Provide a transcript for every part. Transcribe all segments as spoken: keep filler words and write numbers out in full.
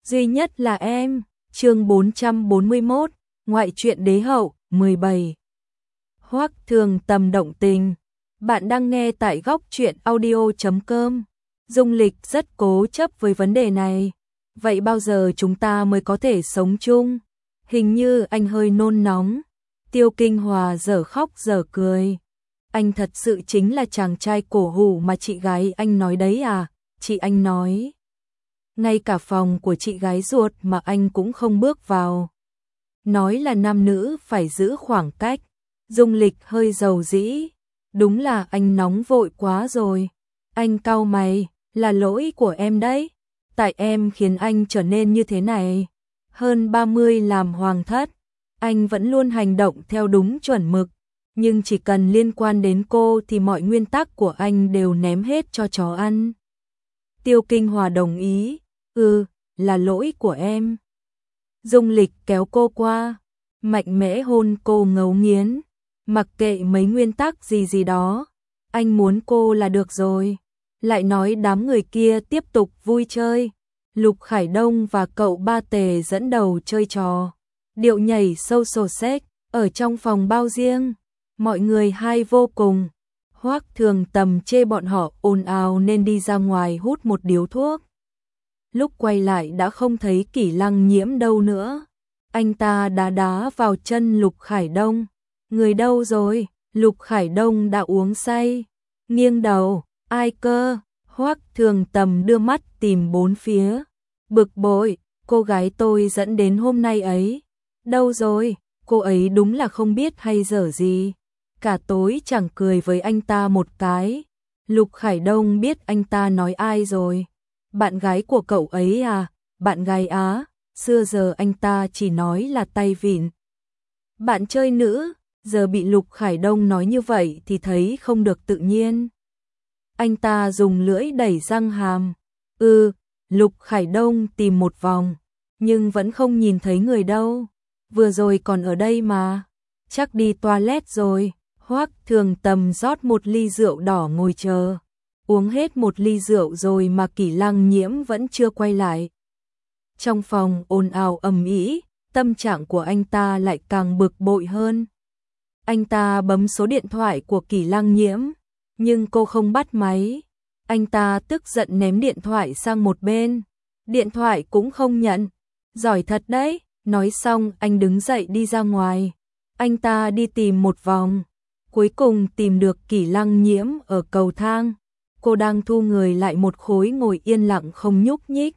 duy nhất là em. Chương bốn trăm bốn mươi mốt, ngoại truyện đế hậu, mười bảy. Hoắc Thường Tầm động tình. Bạn đang nghe tại góc truyện audio chấm com. Dung Lịch rất cố chấp với vấn đề này. Vậy bao giờ chúng ta mới có thể sống chung? Hình như anh hơi nôn nóng. Tiêu Kinh Hòa dở khóc dở cười. Anh thật sự chính là chàng trai cổ hủ mà chị gái anh nói đấy à? Chị anh nói. Ngay cả phòng của chị gái ruột mà anh cũng không bước vào. Nói là nam nữ phải giữ khoảng cách. Dung Lịch hơi dầu dĩ. Đúng là anh nóng vội quá rồi. Anh cau mày, là lỗi của em đấy. Tại em khiến anh trở nên như thế này. Hơn ba mươi làm hoàng thất, anh vẫn luôn hành động theo đúng chuẩn mực. Nhưng chỉ cần liên quan đến cô thì mọi nguyên tắc của anh đều ném hết cho chó ăn. Tiêu Kinh Hòa đồng ý. Ừ, là lỗi của em. Dung Lịch kéo cô qua, mạnh mẽ hôn cô ngấu nghiến. Mặc kệ mấy nguyên tắc gì gì đó, anh muốn cô là được rồi. Lại nói đám người kia tiếp tục vui chơi. Lục Khải Đông và cậu Ba Tề dẫn đầu chơi trò điệu nhảy social sex ở trong phòng bao riêng. Mọi người hay vô cùng. Hoắc Thường Tầm chê bọn họ ồn ào nên đi ra ngoài hút một điếu thuốc. Lúc quay lại đã không thấy Kỷ Lăng Nhiễm đâu nữa. Anh ta đá đá vào chân Lục Khải Đông. Người đâu rồi? Lục Khải Đông đã uống say. Nghiêng đầu, ai cơ? Hoắc Thường Tầm đưa mắt tìm bốn phía. Bực bội, cô gái tôi dẫn đến hôm nay ấy. Đâu rồi? Cô ấy đúng là không biết hay dở gì. Cả tối chẳng cười với anh ta một cái. Lục Khải Đông biết anh ta nói ai rồi. Bạn gái của cậu ấy à? Bạn gái á? Xưa giờ anh ta chỉ nói là tay vịn. Bạn chơi nữ, giờ bị Lục Khải Đông nói như vậy thì thấy không được tự nhiên. Anh ta dùng lưỡi đẩy răng hàm. Ừ, Lục Khải Đông tìm một vòng, nhưng vẫn không nhìn thấy người đâu. Vừa rồi còn ở đây mà. Chắc đi toilet rồi. Hoắc Thường Tầm rót một ly rượu đỏ ngồi chờ. Uống hết một ly rượu rồi mà Kỷ Lăng Nhiễm vẫn chưa quay lại. Trong phòng ồn ào ầm ĩ, tâm trạng của anh ta lại càng bực bội hơn. Anh ta bấm số điện thoại của Kỷ Lăng Nhiễm, nhưng cô không bắt máy. Anh ta tức giận ném điện thoại sang một bên. Điện thoại cũng không nhận. Giỏi thật đấy. Nói xong anh đứng dậy đi ra ngoài. Anh ta đi tìm một vòng. Cuối cùng tìm được Kỷ Lăng Nhiễm ở cầu thang. Cô đang thu người lại một khối ngồi yên lặng không nhúc nhích.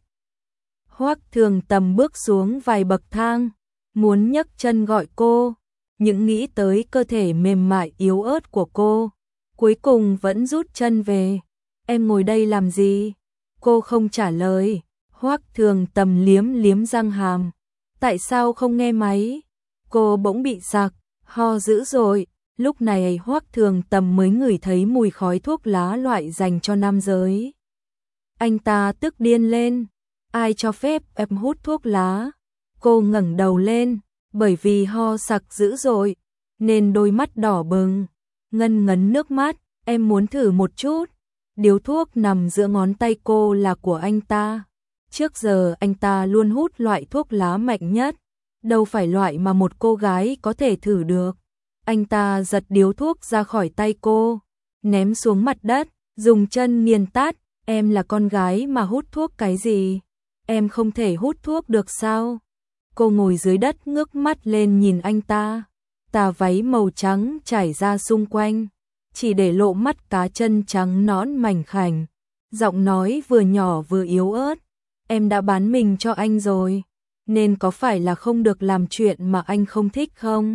Hoắc Thường Tầm bước xuống vài bậc thang, muốn nhấc chân gọi cô, những nghĩ tới cơ thể mềm mại yếu ớt của cô, cuối cùng vẫn rút chân về. Em ngồi đây làm gì? Cô không trả lời. Hoắc Thường Tầm liếm liếm răng hàm. Tại sao không nghe máy? Cô bỗng bị sặc, ho dữ dội. Lúc này Hoắc Thường Tầm mới ngửi thấy mùi khói thuốc lá loại dành cho nam giới. Anh ta tức điên lên. Ai cho phép em hút thuốc lá? Cô ngẩng đầu lên, bởi vì ho sặc dữ dội, nên đôi mắt đỏ bừng, ngân ngấn nước mắt. Em muốn thử một chút. Điếu thuốc nằm giữa ngón tay cô là của anh ta. Trước giờ anh ta luôn hút loại thuốc lá mạnh nhất, đâu phải loại mà một cô gái có thể thử được. Anh ta giật điếu thuốc ra khỏi tay cô, ném xuống mặt đất, dùng chân nghiền tát. Em là con gái mà hút thuốc cái gì? Em không thể hút thuốc được sao? Cô ngồi dưới đất ngước mắt lên nhìn anh ta. Tà váy màu trắng trải ra xung quanh, chỉ để lộ mắt cá chân trắng nõn mảnh khảnh. Giọng nói vừa nhỏ vừa yếu ớt. Em đã bán mình cho anh rồi, nên có phải là không được làm chuyện mà anh không thích không?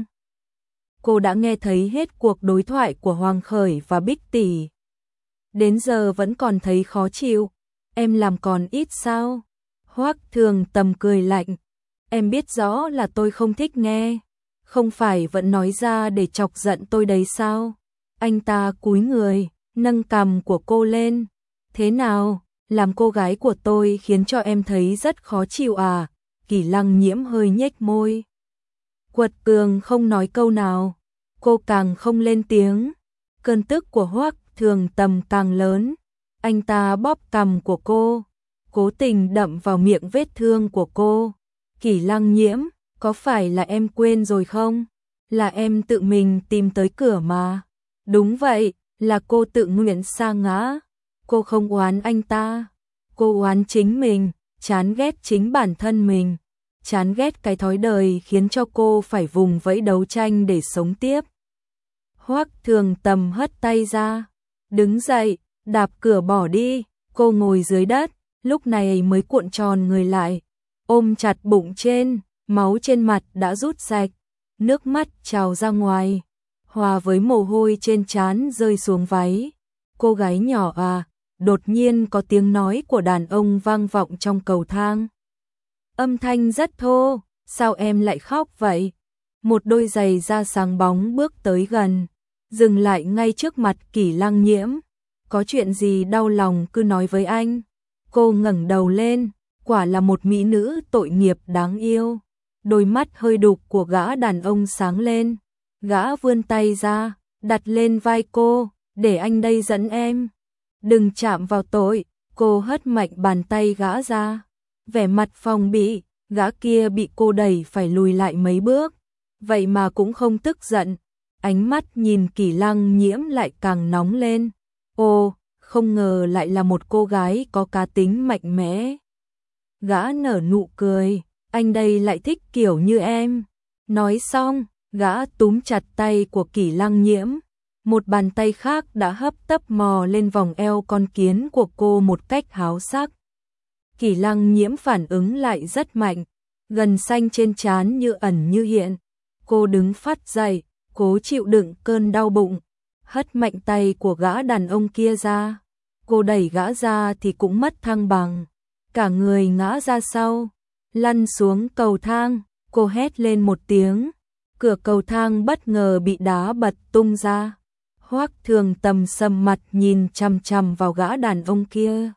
Cô đã nghe thấy hết cuộc đối thoại của Hoàng Khởi và Bích Tỷ. Đến giờ vẫn còn thấy khó chịu. Em làm còn ít sao? Hoắc Thường Tầm cười lạnh. Em biết rõ là tôi không thích nghe. Không phải vẫn nói ra để chọc giận tôi đấy sao? Anh ta cúi người, nâng cằm của cô lên. Thế nào? Làm cô gái của tôi khiến cho em thấy rất khó chịu à? Kỷ Lăng Nhiễm hơi nhếch môi. Quật cường không nói câu nào. Cô càng không lên tiếng. Cơn tức của Hoắc Thường Tầm càng lớn. Anh ta bóp cằm của cô. cố tình đậm vào miệng vết thương của cô. Kỷ Lăng Nhiễm, có phải là em quên rồi không? Là em tự mình tìm tới cửa mà. Đúng vậy, là cô tự nguyện sa ngã. Cô không oán anh ta. Cô oán chính mình, chán ghét chính bản thân mình. Chán ghét cái thói đời khiến cho cô phải vùng vẫy đấu tranh để sống tiếp. Hoắc Thường Tầm hất tay ra. Đứng dậy, đạp cửa bỏ đi. Cô ngồi dưới đất, lúc này mới cuộn tròn người lại. Ôm chặt bụng trên, máu trên mặt đã rút sạch. Nước mắt trào ra ngoài, hòa với mồ hôi trên trán rơi xuống váy. Cô gái nhỏ à, đột nhiên có tiếng nói của đàn ông vang vọng trong cầu thang. Âm thanh rất thô, sao em lại khóc vậy? Một đôi giày da sáng bóng bước tới gần, dừng lại ngay trước mặt Kỷ Lăng Nhiễm. Có chuyện gì đau lòng cứ nói với anh. Cô ngẩng đầu lên, quả là một mỹ nữ tội nghiệp đáng yêu. Đôi mắt hơi đục của gã đàn ông sáng lên. Gã vươn tay ra, đặt lên vai cô, để anh đây dẫn em. Đừng chạm vào tội, cô hất mạnh bàn tay gã ra. Vẻ mặt phòng bị, gã kia bị cô đẩy phải lùi lại mấy bước. Vậy mà cũng không tức giận. Ánh mắt nhìn Kỷ Lăng Nhiễm lại càng nóng lên. Ồ, không ngờ lại là một cô gái có cá tính mạnh mẽ. Gã nở nụ cười, anh đây lại thích kiểu như em. Nói xong, gã túm chặt tay của Kỷ Lăng Nhiễm. Một bàn tay khác đã hấp tấp mò lên vòng eo con kiến của cô một cách háo sắc. Kỷ Lăng Nhiễm phản ứng lại rất mạnh, gần xanh trên trán như ẩn như hiện. Cô đứng phát dậy, cố chịu đựng cơn đau bụng, hất mạnh tay của gã đàn ông kia ra. Cô đẩy gã ra thì cũng mất thăng bằng, cả người ngã ra sau, lăn xuống cầu thang. Cô hét lên một tiếng, cửa cầu thang bất ngờ bị đá bật tung ra. Hoắc Thường Tầm sầm mặt nhìn chằm chằm vào gã đàn ông kia.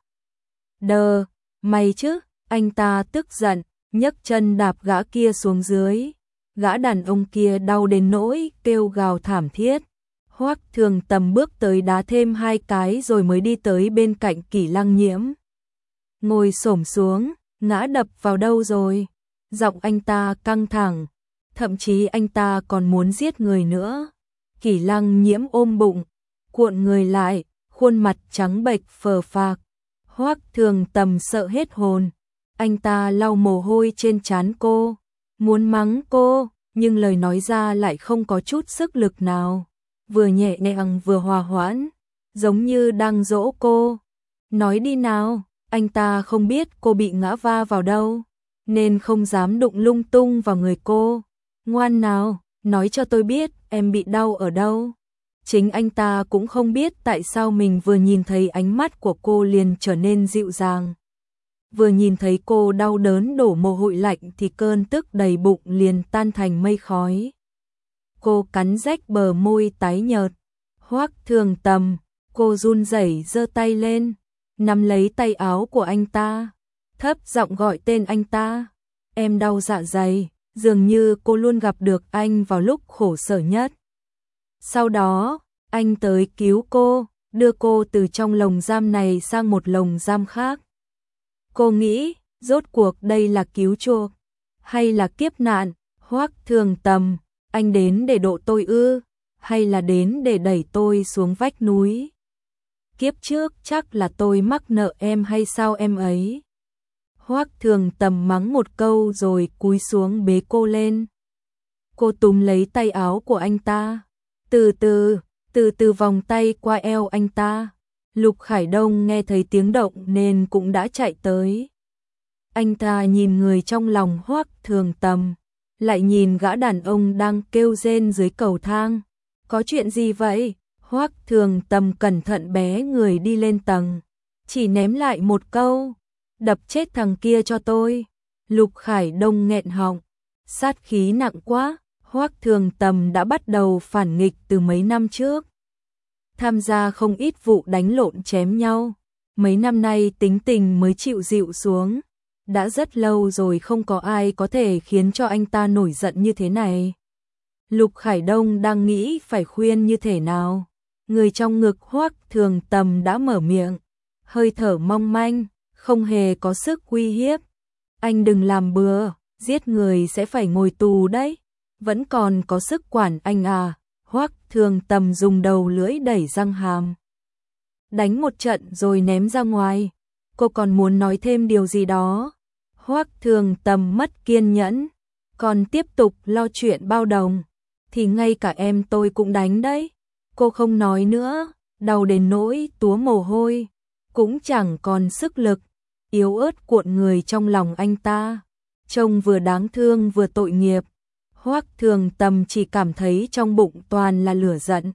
Đờ, mày chứ? Anh ta tức giận, nhấc chân đạp gã kia xuống dưới. Gã đàn ông kia đau đến nỗi kêu gào thảm thiết. Hoắc Thường Tầm bước tới đá thêm hai cái rồi mới đi tới bên cạnh Kỷ Lăng Nhiễm. Ngồi xổm xuống, ngã đập vào đâu rồi? Giọng anh ta căng thẳng, thậm chí anh ta còn muốn giết người nữa. Kỷ Lăng Nhiễm ôm bụng, cuộn người lại, khuôn mặt trắng bệch phờ phạc. Hoắc Thường Tầm sợ hết hồn. Anh ta lau mồ hôi trên trán cô, muốn mắng cô, nhưng lời nói ra lại không có chút sức lực nào. Vừa nhẹ nhàng vừa hòa hoãn, giống như đang dỗ cô. Nói đi nào, anh ta không biết cô bị ngã va vào đâu, nên không dám đụng lung tung vào người cô. Ngoan nào, nói cho tôi biết em bị đau ở đâu. Chính anh ta cũng không biết tại sao mình vừa nhìn thấy ánh mắt của cô liền trở nên dịu dàng. Vừa nhìn thấy cô đau đớn đổ mồ hôi lạnh thì cơn tức đầy bụng liền tan thành mây khói. Cô cắn rách bờ môi tái nhợt. Hoắc Thường Tầm, cô run rẩy giơ tay lên, nắm lấy tay áo của anh ta, thấp giọng gọi tên anh ta. Em đau dạ dày, dường như cô luôn gặp được anh vào lúc khổ sở nhất. Sau đó, anh tới cứu cô, đưa cô từ trong lồng giam này sang một lồng giam khác. Cô nghĩ, rốt cuộc đây là cứu chuộc, hay là kiếp nạn? Hoắc Thường Tầm, anh đến để độ tôi ư, hay là đến để đẩy tôi xuống vách núi? Kiếp trước chắc là tôi mắc nợ em hay sao em ấy? Hoắc Thường Tầm mắng một câu rồi cúi xuống bế cô lên. Cô túm lấy tay áo của anh ta, từ từ, từ từ vòng tay qua eo anh ta. Lục Khải Đông nghe thấy tiếng động nên cũng đã chạy tới. Anh ta nhìn người trong lòng Hoắc Thường Tầm, lại nhìn gã đàn ông đang kêu rên dưới cầu thang. Có chuyện gì vậy? Hoắc Thường Tầm cẩn thận bé người đi lên tầng, chỉ ném lại một câu, đập chết thằng kia cho tôi. Lục Khải Đông nghẹn họng, sát khí nặng quá. Hoắc Thường Tầm đã bắt đầu phản nghịch từ mấy năm trước, tham gia không ít vụ đánh lộn chém nhau. Mấy năm nay tính tình mới chịu dịu xuống. Đã rất lâu rồi không có ai có thể khiến cho anh ta nổi giận như thế này. Lục Khải Đông đang nghĩ phải khuyên như thế nào. Người trong ngực Hoắc Thường Tầm đã mở miệng, hơi thở mong manh, không hề có sức uy hiếp. Anh đừng làm bừa, giết người sẽ phải ngồi tù đấy. Vẫn còn có sức quản anh à? Hoắc Thường Tầm dùng đầu lưỡi đẩy răng hàm. Đánh một trận rồi ném ra ngoài. Cô còn muốn nói thêm điều gì đó. Hoắc Thường Tầm mất kiên nhẫn, còn tiếp tục lo chuyện bao đồng. Thì ngay cả em tôi cũng đánh đấy. Cô không nói nữa, đau đến nỗi túa mồ hôi, cũng chẳng còn sức lực, yếu ớt cuộn người trong lòng anh ta. Trông vừa đáng thương vừa tội nghiệp. Hoắc Thường Tầm chỉ cảm thấy trong bụng toàn là lửa giận,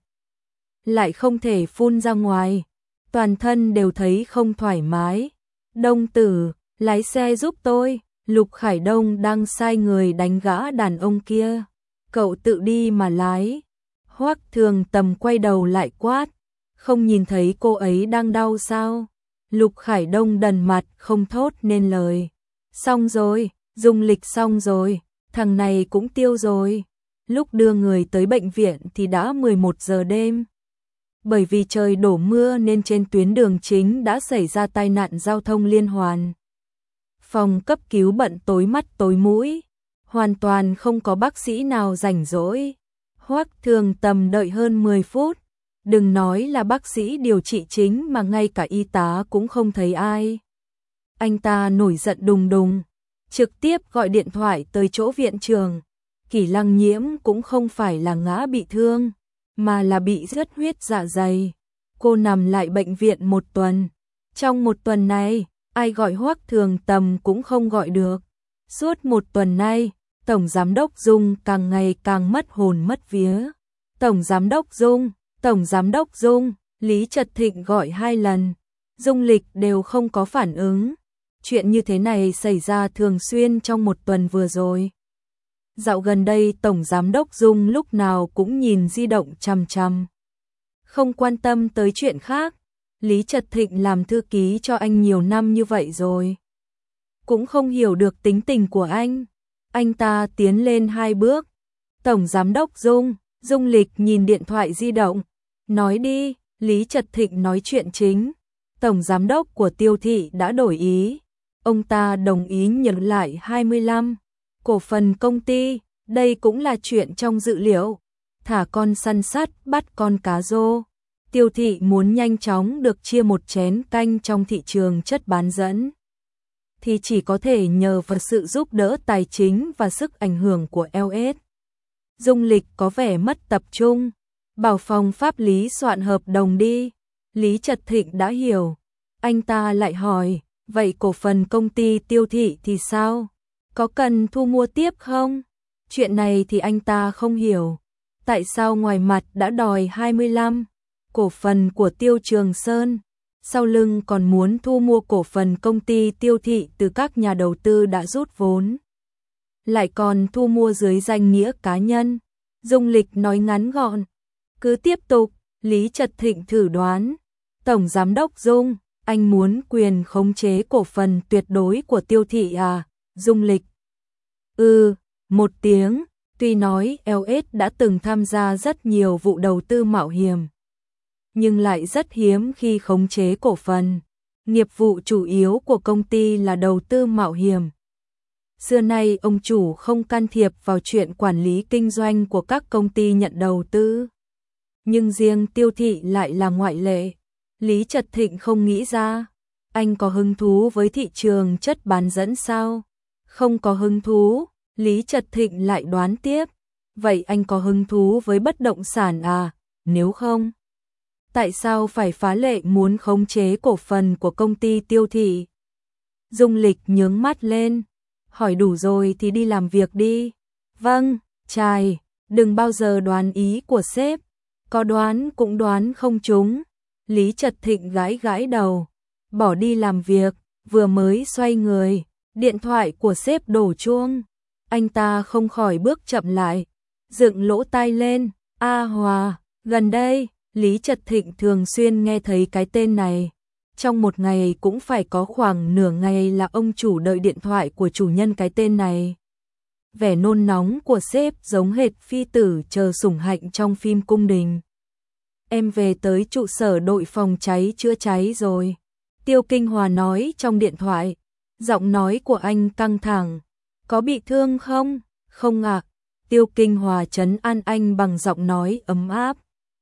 lại không thể phun ra ngoài, toàn thân đều thấy không thoải mái. Đông Tử, lái xe giúp tôi, Lục Khải Đông đang sai người đánh gã đàn ông kia. Cậu tự đi mà lái. Hoắc Thường Tầm quay đầu lại quát, không nhìn thấy cô ấy đang đau sao? Lục Khải Đông đần mặt không thốt nên lời. Xong rồi, Dung Lịch xong rồi, thằng này cũng tiêu rồi. Lúc đưa người tới bệnh viện thì đã mười một giờ đêm. Bởi vì trời đổ mưa nên trên tuyến đường chính đã xảy ra tai nạn giao thông liên hoàn. Phòng cấp cứu bận tối mắt tối mũi, hoàn toàn không có bác sĩ nào rảnh rỗi. Hoắc Thường Tầm đợi hơn mười phút, đừng nói là bác sĩ điều trị chính mà ngay cả y tá cũng không thấy ai. Anh ta nổi giận đùng đùng, trực tiếp gọi điện thoại tới chỗ viện trường. Kỷ Lăng Nhiễm cũng không phải là ngã bị thương, mà là bị rớt huyết dạ dày. Cô nằm lại bệnh viện một tuần. Trong một tuần này, ai gọi Hoắc Thường Tầm cũng không gọi được. Suốt một tuần nay, Tổng Giám đốc Dung càng ngày càng mất hồn mất vía. Tổng Giám đốc Dung, Tổng Giám đốc Dung, Lý Trật Thịnh gọi hai lần, Dung Lịch đều không có phản ứng. Chuyện như thế này xảy ra thường xuyên trong một tuần vừa rồi. Dạo gần đây Tổng Giám đốc Dung lúc nào cũng nhìn di động chằm chằm, không quan tâm tới chuyện khác. Lý Trật Thịnh làm thư ký cho anh nhiều năm như vậy rồi, cũng không hiểu được tính tình của anh. Anh ta tiến lên hai bước. Tổng Giám đốc Dung, Dung Lịch nhìn điện thoại di động. Nói đi, Lý Trật Thịnh nói chuyện chính. Tổng Giám đốc của Tiêu Thị đã đổi ý. Ông ta đồng ý nhận lại hai mươi lăm cổ phần công ty. Đây cũng là chuyện trong dự liệu. Thả con săn sắt bắt con cá rô. Tiêu Thị muốn nhanh chóng được chia một chén canh trong thị trường chất bán dẫn, thì chỉ có thể nhờ vào sự giúp đỡ tài chính và sức ảnh hưởng của lờ ét. Dung Lịch có vẻ mất tập trung, bảo phòng pháp lý soạn hợp đồng đi. Lý Trật Thịnh đã hiểu. Anh ta lại hỏi, vậy cổ phần công ty Tiêu Thị thì sao? Có cần thu mua tiếp không? Chuyện này thì anh ta không hiểu. Tại sao ngoài mặt đã đòi hai mươi lăm cổ phần của Tiêu Trường Sơn, sau lưng còn muốn thu mua cổ phần công ty Tiêu Thị từ các nhà đầu tư đã rút vốn, lại còn thu mua dưới danh nghĩa cá nhân? Dung Lịch nói ngắn gọn. Cứ tiếp tục, Lý Trật Thịnh thử đoán. Tổng Giám đốc Dung, anh muốn quyền khống chế cổ phần tuyệt đối của Tiêu Thị à? Dung Lịch. Ừ, một tiếng. Tuy nói lờ ét đã từng tham gia rất nhiều vụ đầu tư mạo hiểm, nhưng lại rất hiếm khi khống chế cổ phần. Nghiệp vụ chủ yếu của công ty là đầu tư mạo hiểm. Xưa nay ông chủ không can thiệp vào chuyện quản lý kinh doanh của các công ty nhận đầu tư. Nhưng riêng Tiêu Thị lại là ngoại lệ. Lý Trật Thịnh không nghĩ ra. Anh có hứng thú với thị trường chất bán dẫn sao? Không có hứng thú. Lý Trật Thịnh lại đoán tiếp. Vậy anh có hứng thú với bất động sản à? Nếu không, tại sao phải phá lệ muốn khống chế cổ phần của công ty Tiêu Thị? Dung Lịch nhướng mắt lên. Hỏi đủ rồi thì đi làm việc đi. Vâng, trai, đừng bao giờ đoán ý của sếp. Có đoán cũng đoán không trúng. Lý Trật Thịnh gãi gãi đầu, bỏ đi làm việc, vừa mới xoay người, điện thoại của sếp đổ chuông. Anh ta không khỏi bước chậm lại, dựng lỗ tai lên. A Hòa, gần đây, Lý Trật Thịnh thường xuyên nghe thấy cái tên này. Trong một ngày cũng phải có khoảng nửa ngày là ông chủ đợi điện thoại của chủ nhân cái tên này. Vẻ nôn nóng của sếp giống hệt phi tử chờ sủng hạnh trong phim cung đình. Em về tới trụ sở đội phòng cháy chữa cháy rồi. Tiêu Kinh Hòa nói trong điện thoại. Giọng nói của anh căng thẳng. Có bị thương không? Không ạ. Tiêu Kinh Hòa trấn an anh bằng giọng nói ấm áp.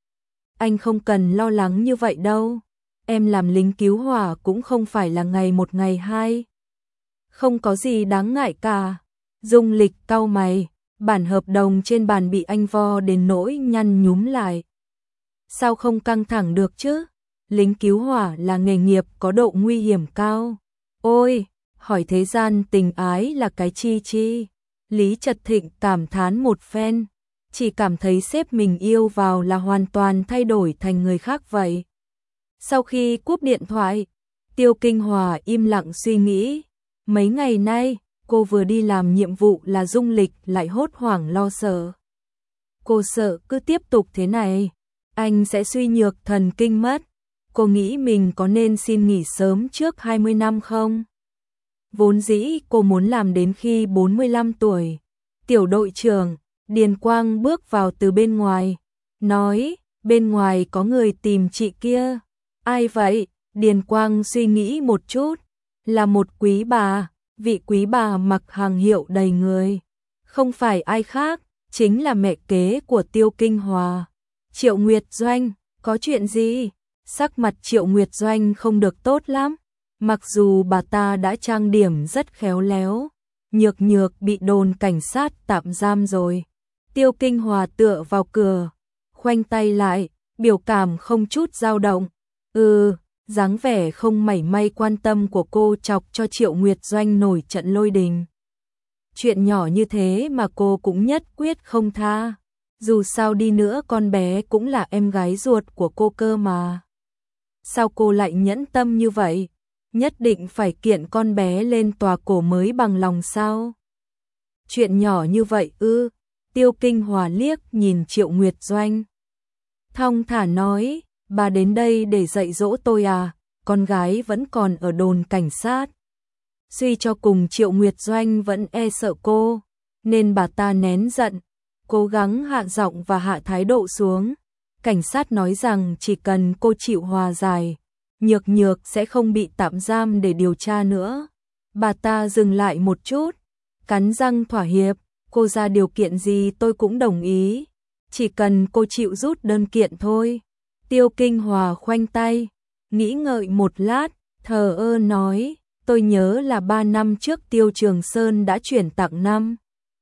Anh không cần lo lắng như vậy đâu. Em làm lính cứu hỏa cũng không phải là ngày một ngày hai. Không có gì đáng ngại cả. Dung Lịch cau mày, bản hợp đồng trên bàn bị anh vo đến nỗi nhăn nhúm lại. Sao không căng thẳng được chứ? Lính cứu hỏa là nghề nghiệp có độ nguy hiểm cao. Ôi, hỏi thế gian tình ái là cái chi chi. Lý Trật Thịnh cảm thán một phen, chỉ cảm thấy sếp mình yêu vào là hoàn toàn thay đổi thành người khác vậy. Sau khi cúp điện thoại, Tiêu Kinh Hòa im lặng suy nghĩ. Mấy ngày nay, cô vừa đi làm nhiệm vụ là Dung Lịch lại hốt hoảng lo sợ. Cô sợ cứ tiếp tục thế này, anh sẽ suy nhược thần kinh mất. Cô nghĩ mình có nên xin nghỉ sớm trước hai mươi năm không? Vốn dĩ cô muốn làm đến khi bốn mươi lăm tuổi. Tiểu đội trưởng, Điền Quang bước vào từ bên ngoài, nói, bên ngoài có người tìm chị kia. Ai vậy? Điền Quang suy nghĩ một chút, là một quý bà, vị quý bà mặc hàng hiệu đầy người. Không phải ai khác, chính là mẹ kế của Tiêu Kinh Hòa. Triệu Nguyệt Doanh, có chuyện gì? Sắc mặt Triệu Nguyệt Doanh không được tốt lắm. Mặc dù bà ta đã trang điểm rất khéo léo, nhược nhược bị đồn cảnh sát tạm giam rồi. Tiêu Kinh Hòa tựa vào cửa, khoanh tay lại, biểu cảm không chút dao động. Ừ, dáng vẻ không mảy may quan tâm của cô chọc cho Triệu Nguyệt Doanh nổi trận lôi đình. Chuyện nhỏ như thế mà cô cũng nhất quyết không tha. Dù sao đi nữa con bé cũng là em gái ruột của cô cơ mà. Sao cô lại nhẫn tâm như vậy? Nhất định phải kiện con bé lên tòa cổ mới bằng lòng sao? Chuyện nhỏ như vậy ư? Tiêu Kinh Hòa liếc nhìn Triệu Nguyệt Doanh. Thong thả nói, bà đến đây để dạy dỗ tôi à? Con gái vẫn còn ở đồn cảnh sát. Suy cho cùng Triệu Nguyệt Doanh vẫn e sợ cô, nên bà ta nén giận, cố gắng hạ giọng và hạ thái độ xuống. Cảnh sát nói rằng chỉ cần cô chịu hòa giải, Nhược Nhược sẽ không bị tạm giam để điều tra nữa. Bà ta dừng lại một chút, cắn răng thỏa hiệp, cô ra điều kiện gì tôi cũng đồng ý, chỉ cần cô chịu rút đơn kiện thôi. Tiêu Kinh Hòa khoanh tay, nghĩ ngợi một lát, thờ ơ nói, tôi nhớ là ba năm trước Tiêu Trường Sơn đã chuyển tặng năm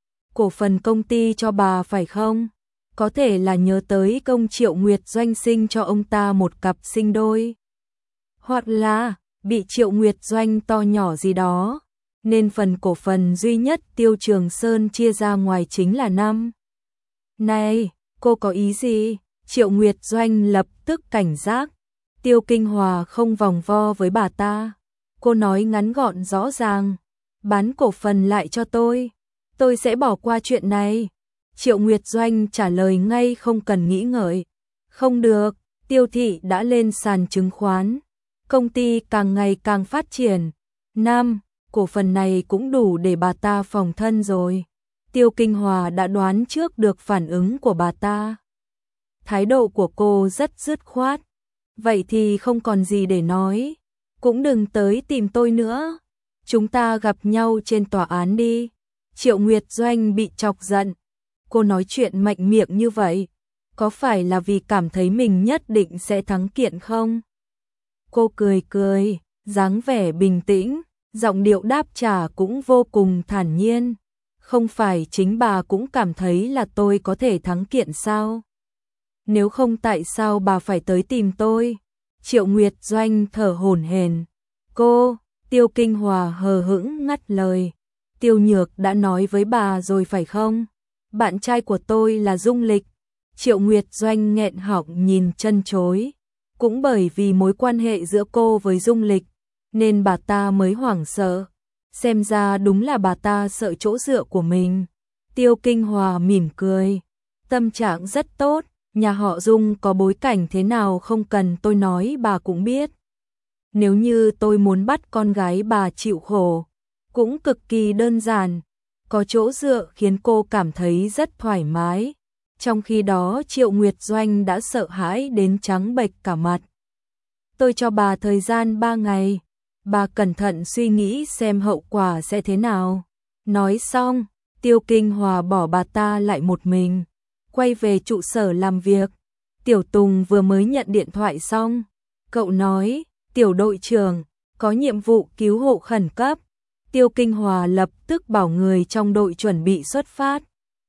cổ phần công ty cho bà phải không? Có thể là nhớ tới công Triệu Nguyệt Doanh sinh cho ông ta một cặp sinh đôi. Hoặc là bị Triệu Nguyệt Doanh to nhỏ gì đó, nên phần cổ phần duy nhất Tiêu Trường Sơn chia ra ngoài chính là năm. Này, cô có ý gì? Triệu Nguyệt Doanh lập tức cảnh giác. Tiêu Kinh Hòa không vòng vo với bà ta. Cô nói ngắn gọn rõ ràng, bán cổ phần lại cho tôi, tôi sẽ bỏ qua chuyện này. Triệu Nguyệt Doanh trả lời ngay không cần nghĩ ngợi. Không được, Tiêu thị đã lên sàn chứng khoán, công ty càng ngày càng phát triển. Năm, cổ phần này cũng đủ để bà ta phòng thân rồi. Tiêu Kinh Hòa đã đoán trước được phản ứng của bà ta. Thái độ của cô rất dứt khoát. Vậy thì không còn gì để nói. Cũng đừng tới tìm tôi nữa. Chúng ta gặp nhau trên tòa án đi. Triệu Nguyệt Doanh bị chọc giận. Cô nói chuyện mạnh miệng như vậy, có phải là vì cảm thấy mình nhất định sẽ thắng kiện không? Cô cười cười, dáng vẻ bình tĩnh, giọng điệu đáp trả cũng vô cùng thản nhiên. Không phải chính bà cũng cảm thấy là tôi có thể thắng kiện sao? Nếu không tại sao bà phải tới tìm tôi? Triệu Nguyệt Doanh thở hổn hển. Cô, Tiêu Kinh Hòa hờ hững ngắt lời. Tiêu Nhược đã nói với bà rồi phải không? Bạn trai của tôi là Dung Lịch. Triệu Nguyệt Doanh nghẹn họng nhìn chân chối. Cũng bởi vì mối quan hệ giữa cô với Dung Lịch, nên bà ta mới hoảng sợ. Xem ra đúng là bà ta sợ chỗ dựa của mình. Tiêu Kinh Hòa mỉm cười. Tâm trạng rất tốt, nhà họ Dung có bối cảnh thế nào không cần tôi nói bà cũng biết. Nếu như tôi muốn bắt con gái bà chịu khổ, cũng cực kỳ đơn giản. Có chỗ dựa khiến cô cảm thấy rất thoải mái. Trong khi đó Triệu Nguyệt Doanh đã sợ hãi đến trắng bệch cả mặt. Tôi cho bà thời gian ba ngày. Bà cẩn thận suy nghĩ xem hậu quả sẽ thế nào. Nói xong, Tiêu Kinh Hòa bỏ bà ta lại một mình, quay về trụ sở làm việc. Tiểu Tùng vừa mới nhận điện thoại xong. Cậu nói, tiểu đội trưởng, có nhiệm vụ cứu hộ khẩn cấp. Tiêu Kinh Hòa lập tức bảo người trong đội chuẩn bị xuất phát.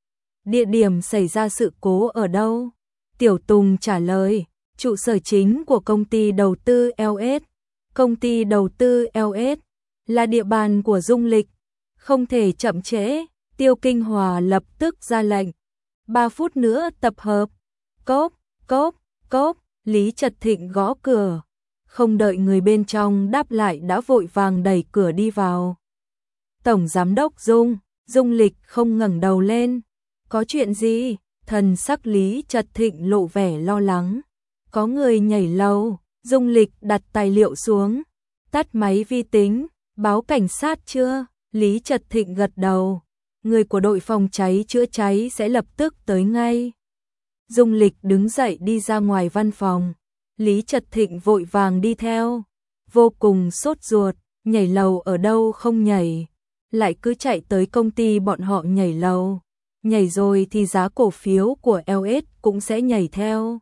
Địa điểm xảy ra sự cố ở đâu? Tiểu Tùng trả lời, trụ sở chính của công ty đầu tư lờ ét. Công ty đầu tư lờ ét là địa bàn của Dung Lịch, không thể chậm trễ. Tiêu Kinh Hòa lập tức ra lệnh. Ba phút nữa tập hợp. Cốp, cốp, cốp, Lý Trật Thịnh gõ cửa. Không đợi người bên trong đáp lại đã vội vàng đẩy cửa đi vào. Tổng giám đốc Dung, Dung Lịch không ngẩng đầu lên. Có chuyện gì? Thần sắc Lý Trật Thịnh lộ vẻ lo lắng. Có người nhảy lầu. Dung Lịch đặt tài liệu xuống. Tắt máy vi tính. Báo cảnh sát chưa? Lý Trật Thịnh gật đầu. Người của đội phòng cháy chữa cháy sẽ lập tức tới ngay. Dung Lịch đứng dậy đi ra ngoài văn phòng. Lý Trật Thịnh vội vàng đi theo. Vô cùng sốt ruột. Nhảy lầu ở đâu không nhảy, lại cứ chạy tới công ty bọn họ nhảy lầu. Nhảy rồi thì giá cổ phiếu của lờ ét cũng sẽ nhảy theo.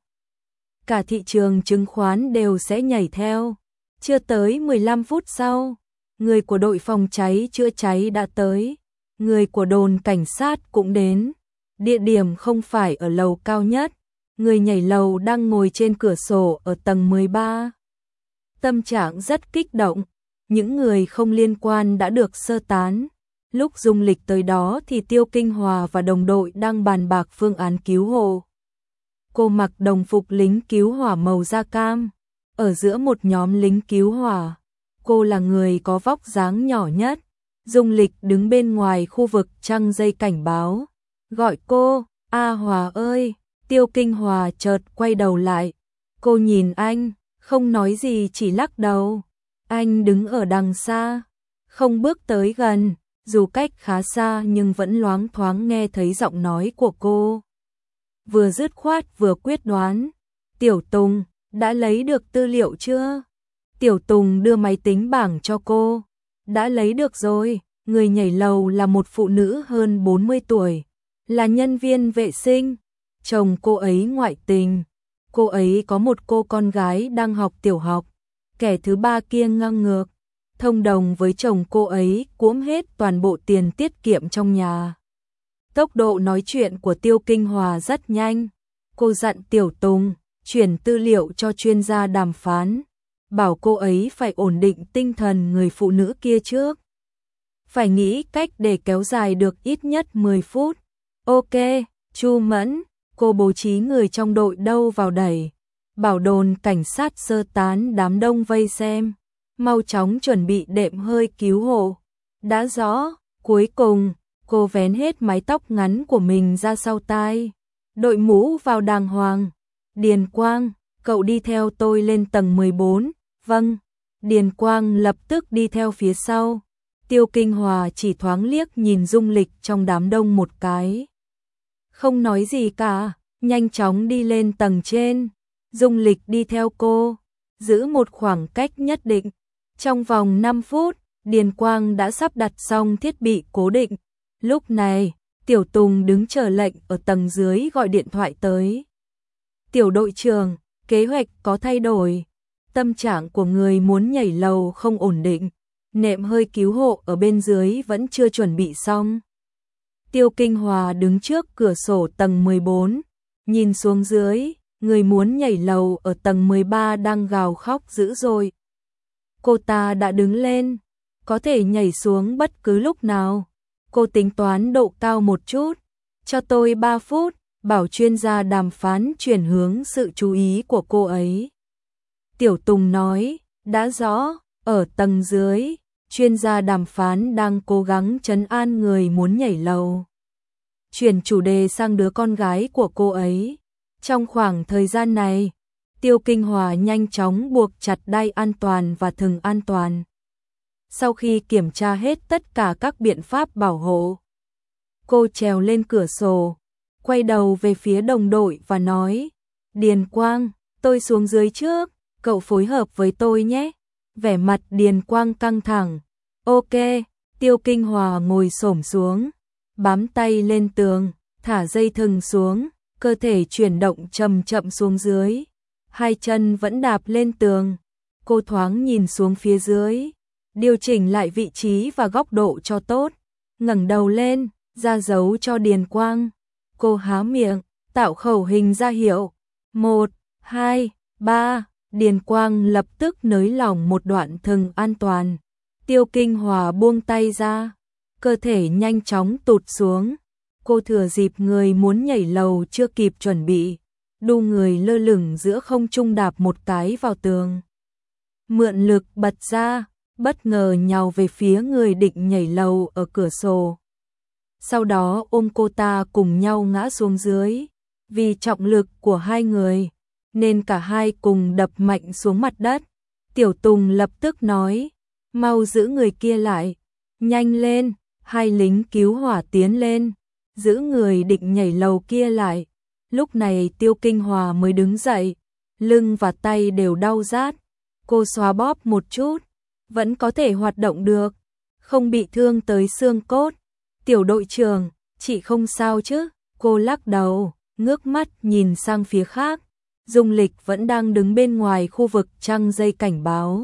Cả thị trường chứng khoán đều sẽ nhảy theo. Chưa tới mười lăm phút sau, người của đội phòng cháy chữa cháy đã tới. Người của đồn cảnh sát cũng đến. Địa điểm không phải ở lầu cao nhất. Người nhảy lầu đang ngồi trên cửa sổ ở tầng mười ba. Tâm trạng rất kích động. Những người không liên quan đã được sơ tán. Lúc Dung Lịch tới đó thì Tiêu Kinh Hòa và đồng đội đang bàn bạc phương án cứu hộ. Cô mặc đồng phục lính cứu hỏa màu da cam. Ở giữa một nhóm lính cứu hỏa, cô là người có vóc dáng nhỏ nhất. Dung Lịch đứng bên ngoài khu vực trăng dây cảnh báo. Gọi cô, A Hòa ơi. Tiêu Kinh Hòa chợt quay đầu lại. Cô nhìn anh, không nói gì chỉ lắc đầu. Anh đứng ở đằng xa, không bước tới gần, dù cách khá xa nhưng vẫn loáng thoáng nghe thấy giọng nói của cô. Vừa dứt khoát vừa quyết đoán. Tiểu Tùng, đã lấy được tư liệu chưa? Tiểu Tùng đưa máy tính bảng cho cô. Đã lấy được rồi. Người nhảy lầu là một phụ nữ hơn bốn mươi tuổi, là nhân viên vệ sinh. Chồng cô ấy ngoại tình. Cô ấy có một cô con gái đang học tiểu học. Kẻ thứ ba kia ngang ngược, thông đồng với chồng cô ấy cuỗm hết toàn bộ tiền tiết kiệm trong nhà. Tốc độ nói chuyện của Tiêu Kinh Hòa rất nhanh. Cô dặn Tiểu Tùng chuyển tư liệu cho chuyên gia đàm phán, bảo cô ấy phải ổn định tinh thần người phụ nữ kia trước. Phải nghĩ cách để kéo dài được ít nhất mười phút. Ok, Chu Mẫn, cô bố trí người trong đội đâu vào đẩy. Bảo đồn cảnh sát sơ tán đám đông vây xem. Mau chóng chuẩn bị đệm hơi cứu hộ. Đã rõ. Cuối cùng, cô vén hết mái tóc ngắn của mình ra sau tai. Đội mũ vào đàng hoàng. Điền Quang, cậu đi theo tôi lên tầng mười bốn. Vâng. Điền Quang lập tức đi theo phía sau. Tiêu Kinh Hòa chỉ thoáng liếc nhìn Dung Lịch trong đám đông một cái. Không nói gì cả, nhanh chóng đi lên tầng trên. Dung Lịch đi theo cô, giữ một khoảng cách nhất định. Trong vòng năm phút, Điền Quang đã sắp đặt xong thiết bị cố định. Lúc này, Tiểu Tùng đứng chờ lệnh ở tầng dưới gọi điện thoại tới. Tiểu đội trưởng, kế hoạch có thay đổi. Tâm trạng của người muốn nhảy lầu không ổn định. Nệm hơi cứu hộ ở bên dưới vẫn chưa chuẩn bị xong. Tiêu Kinh Hòa đứng trước cửa sổ tầng mười bốn, nhìn xuống dưới. Người muốn nhảy lầu ở tầng mười ba đang gào khóc dữ dội. Cô ta đã đứng lên, có thể nhảy xuống bất cứ lúc nào. Cô tính toán độ cao một chút. Cho tôi ba phút, bảo chuyên gia đàm phán chuyển hướng sự chú ý của cô ấy. Tiểu Tùng nói, đã rõ, ở tầng dưới, chuyên gia đàm phán đang cố gắng trấn an người muốn nhảy lầu. Chuyển chủ đề sang đứa con gái của cô ấy. Trong khoảng thời gian này, Tiêu Kinh Hòa nhanh chóng buộc chặt đai an toàn và thừng an toàn. Sau khi kiểm tra hết tất cả các biện pháp bảo hộ, cô trèo lên cửa sổ, quay đầu về phía đồng đội và nói, Điền Quang, tôi xuống dưới trước, cậu phối hợp với tôi nhé. Vẻ mặt Điền Quang căng thẳng. Ok, Tiêu Kinh Hòa ngồi xổm xuống, bám tay lên tường, thả dây thừng xuống, cơ thể chuyển động chậm chậm xuống dưới. Hai chân vẫn đạp lên tường. Cô thoáng nhìn xuống phía dưới, điều chỉnh lại vị trí và góc độ cho tốt. Ngẩng đầu lên, ra dấu cho Điền Quang. Cô há miệng, tạo khẩu hình ra hiệu. Một, hai, ba. Điền Quang lập tức nới lỏng một đoạn thừng an toàn. Tiêu Kinh Hòa buông tay ra, cơ thể nhanh chóng tụt xuống. Cô thừa dịp người muốn nhảy lầu chưa kịp chuẩn bị, đu người lơ lửng giữa không trung đạp một cái vào tường. Mượn lực bật ra, bất ngờ nhào về phía người định nhảy lầu ở cửa sổ. Sau đó ôm cô ta cùng nhau ngã xuống dưới. Vì trọng lực của hai người, nên cả hai cùng đập mạnh xuống mặt đất. Tiểu Tùng lập tức nói, mau giữ người kia lại, nhanh lên. Hai lính cứu hỏa tiến lên, giữ người định nhảy lầu kia lại. Lúc này Tiêu Kinh Hòa mới đứng dậy, lưng và tay đều đau rát. Cô xoa bóp một chút, vẫn có thể hoạt động được, không bị thương tới xương cốt. Tiểu đội trưởng, chị không sao chứ? Cô lắc đầu, ngước mắt nhìn sang phía khác. Dung Lịch vẫn đang đứng bên ngoài khu vực trăng dây cảnh báo.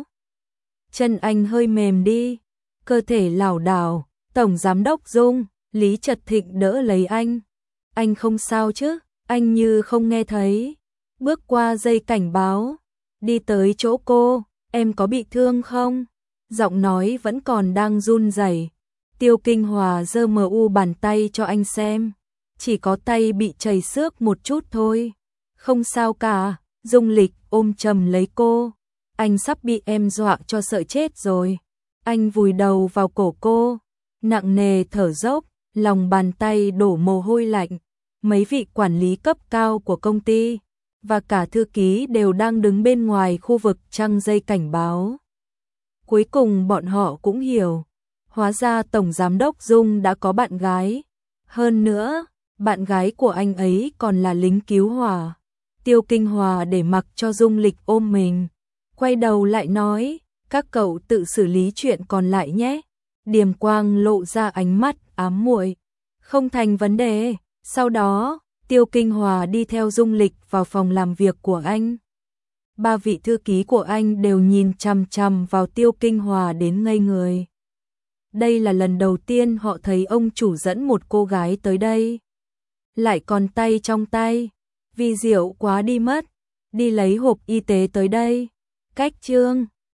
Chân anh hơi mềm đi, cơ thể lảo đảo. Tổng giám đốc Dung, Lý Trật Thịnh đỡ lấy anh. Anh không sao chứ? Anh như không nghe thấy. Bước qua dây cảnh báo, đi tới chỗ cô. Em có bị thương không? Giọng nói vẫn còn đang run rẩy. Tiêu Kinh Hòa giơ mờ u bàn tay cho anh xem. Chỉ có tay bị chảy xước một chút thôi. Không sao cả. Dung Lịch ôm chầm lấy cô. Anh sắp bị em dọa cho sợ chết rồi. Anh vùi đầu vào cổ cô, nặng nề thở dốc, lòng bàn tay đổ mồ hôi lạnh. Mấy vị quản lý cấp cao của công ty và cả thư ký đều đang đứng bên ngoài khu vực trăng dây cảnh báo. Cuối cùng bọn họ cũng hiểu, hóa ra Tổng Giám đốc Dung đã có bạn gái. Hơn nữa, bạn gái của anh ấy còn là lính cứu hỏa. Tiêu Kinh Hòa để mặc cho Dung Lịch ôm mình, quay đầu lại nói, các cậu tự xử lý chuyện còn lại nhé. Điềm Quang lộ ra ánh mắt ám muội. Không thành vấn đề. Sau đó, Tiêu Kinh Hòa đi theo Dung Lịch vào phòng làm việc của anh. Ba vị thư ký của anh đều nhìn chằm chằm vào Tiêu Kinh Hòa đến ngây người. Đây là lần đầu tiên họ thấy ông chủ dẫn một cô gái tới đây. Lại còn tay trong tay. Vì rượu quá đi mất. Đi lấy hộp y tế tới đây. Cách chương